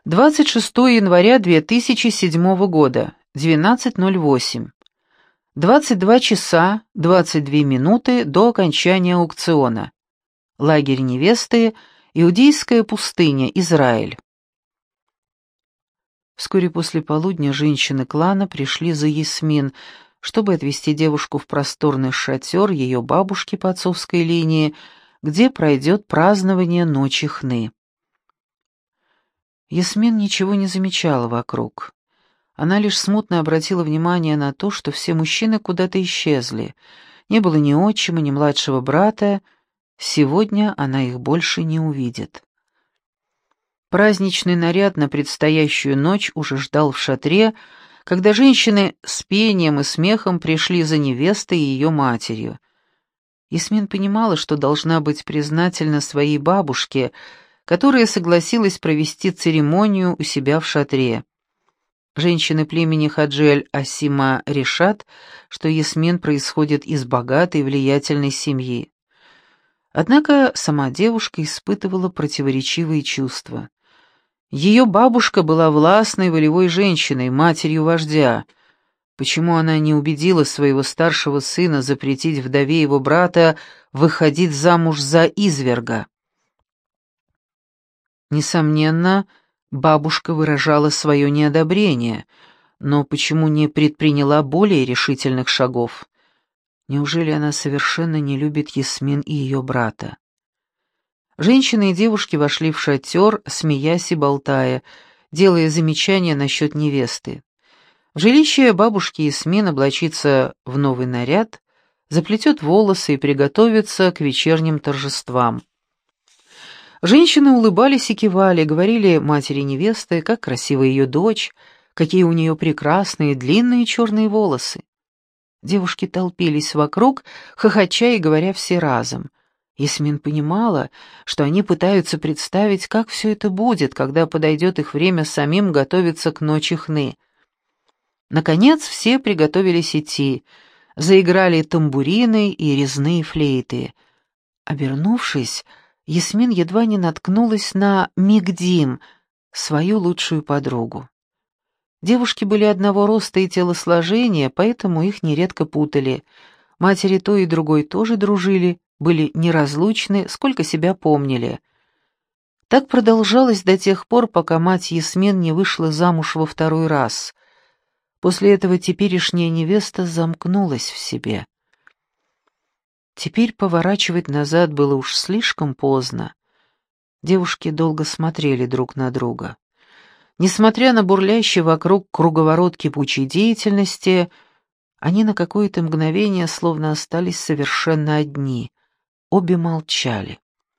26 января 2007 года, 12:08. 22 часа 22 минуты до окончания аукциона. Лагерь невесты, Иудейская пустыня, Израиль. Вскоре после полудня женщины клана пришли за Ясмин, чтобы отвезти девушку в просторный шатер ее бабушки по отцовской линии, где пройдет празднование Ночи Хны. Ясмин ничего не замечала вокруг. Она лишь смутно обратила внимание на то, что все мужчины куда-то исчезли. Не было ни отчима, ни младшего брата. Сегодня она их больше не увидит. Праздничный наряд на предстоящую ночь уже ждал в шатре, когда женщины с пением и смехом пришли за невестой и ее матерью. Ясмин понимала, что должна быть признательна своей бабушке, которая согласилась провести церемонию у себя в шатре. Женщины племени Хаджель-Асима решат, что Ясмин происходит из богатой и влиятельной семьи. Однако сама девушка испытывала противоречивые чувства. Ее бабушка была властной волевой женщиной, матерью вождя. Почему она не убедила своего старшего сына запретить вдове его брата выходить замуж за изверга? Несомненно, бабушка выражала свое неодобрение, но почему не предприняла более решительных шагов? Неужели она совершенно не любит Ясмин и ее брата? Женщины и девушки вошли в шатер, смеясь и болтая, делая замечания насчет невесты. В жилище бабушки Ясмин облачится в новый наряд, заплетет волосы и приготовится к вечерним торжествам. Женщины улыбались и кивали, говорили матери невесты, как красива ее дочь, какие у нее прекрасные длинные черные волосы. Девушки толпились вокруг, хохоча и говоря все разом. Ясмин понимала, что они пытаются представить, как все это будет, когда подойдет их время самим готовиться к Ночи Хны. Наконец все приготовились идти, заиграли тамбурины и резные флейты. Обернувшись, Ясмин едва не наткнулась на Мигдим, свою лучшую подругу. Девушки были одного роста и телосложения, поэтому их нередко путали. Матери той и другой тоже дружили, были неразлучны, сколько себя помнили. Так продолжалось до тех пор, пока мать Ясмин не вышла замуж во второй раз. После этого теперешняя невеста замкнулась в себе. Теперь поворачивать назад было уж слишком поздно. Девушки долго смотрели друг на друга. Несмотря на бурлящий вокруг круговорот кипучей деятельности, они на какое-то мгновение словно остались совершенно одни. Обе молчали.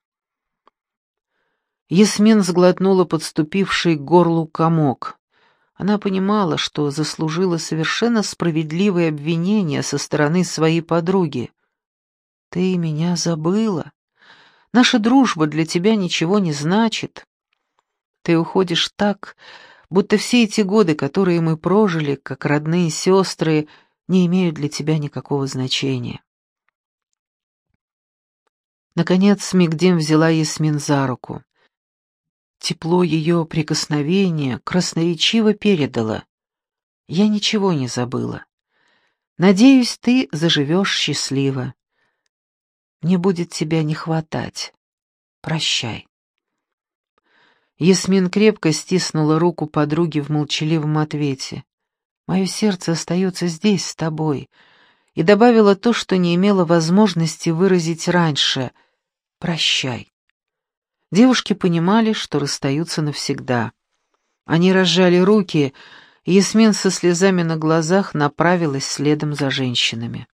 Ясмин сглотнула подступивший к горлу комок. Она понимала, что заслужила совершенно справедливое обвинение со стороны своей подруги. «Ты меня забыла. Наша дружба для тебя ничего не значит. Ты уходишь так, будто все эти годы, которые мы прожили, как родные сестры, не имеют для тебя никакого значения». Наконец Мигдим взяла Ясмин за руку. Тепло ее прикосновения красноречиво передало. «Я ничего не забыла. Надеюсь, ты заживешь счастливо. Мне будет тебя не хватать. Прощай». Ясмин крепко стиснула руку подруги в молчаливом ответе. «Мое сердце остается здесь, с тобой», и добавила то, что не имела возможности выразить раньше. «Прощай». Девушки понимали, что расстаются навсегда. Они разжали руки, и Ясмин со слезами на глазах направилась следом за женщинами.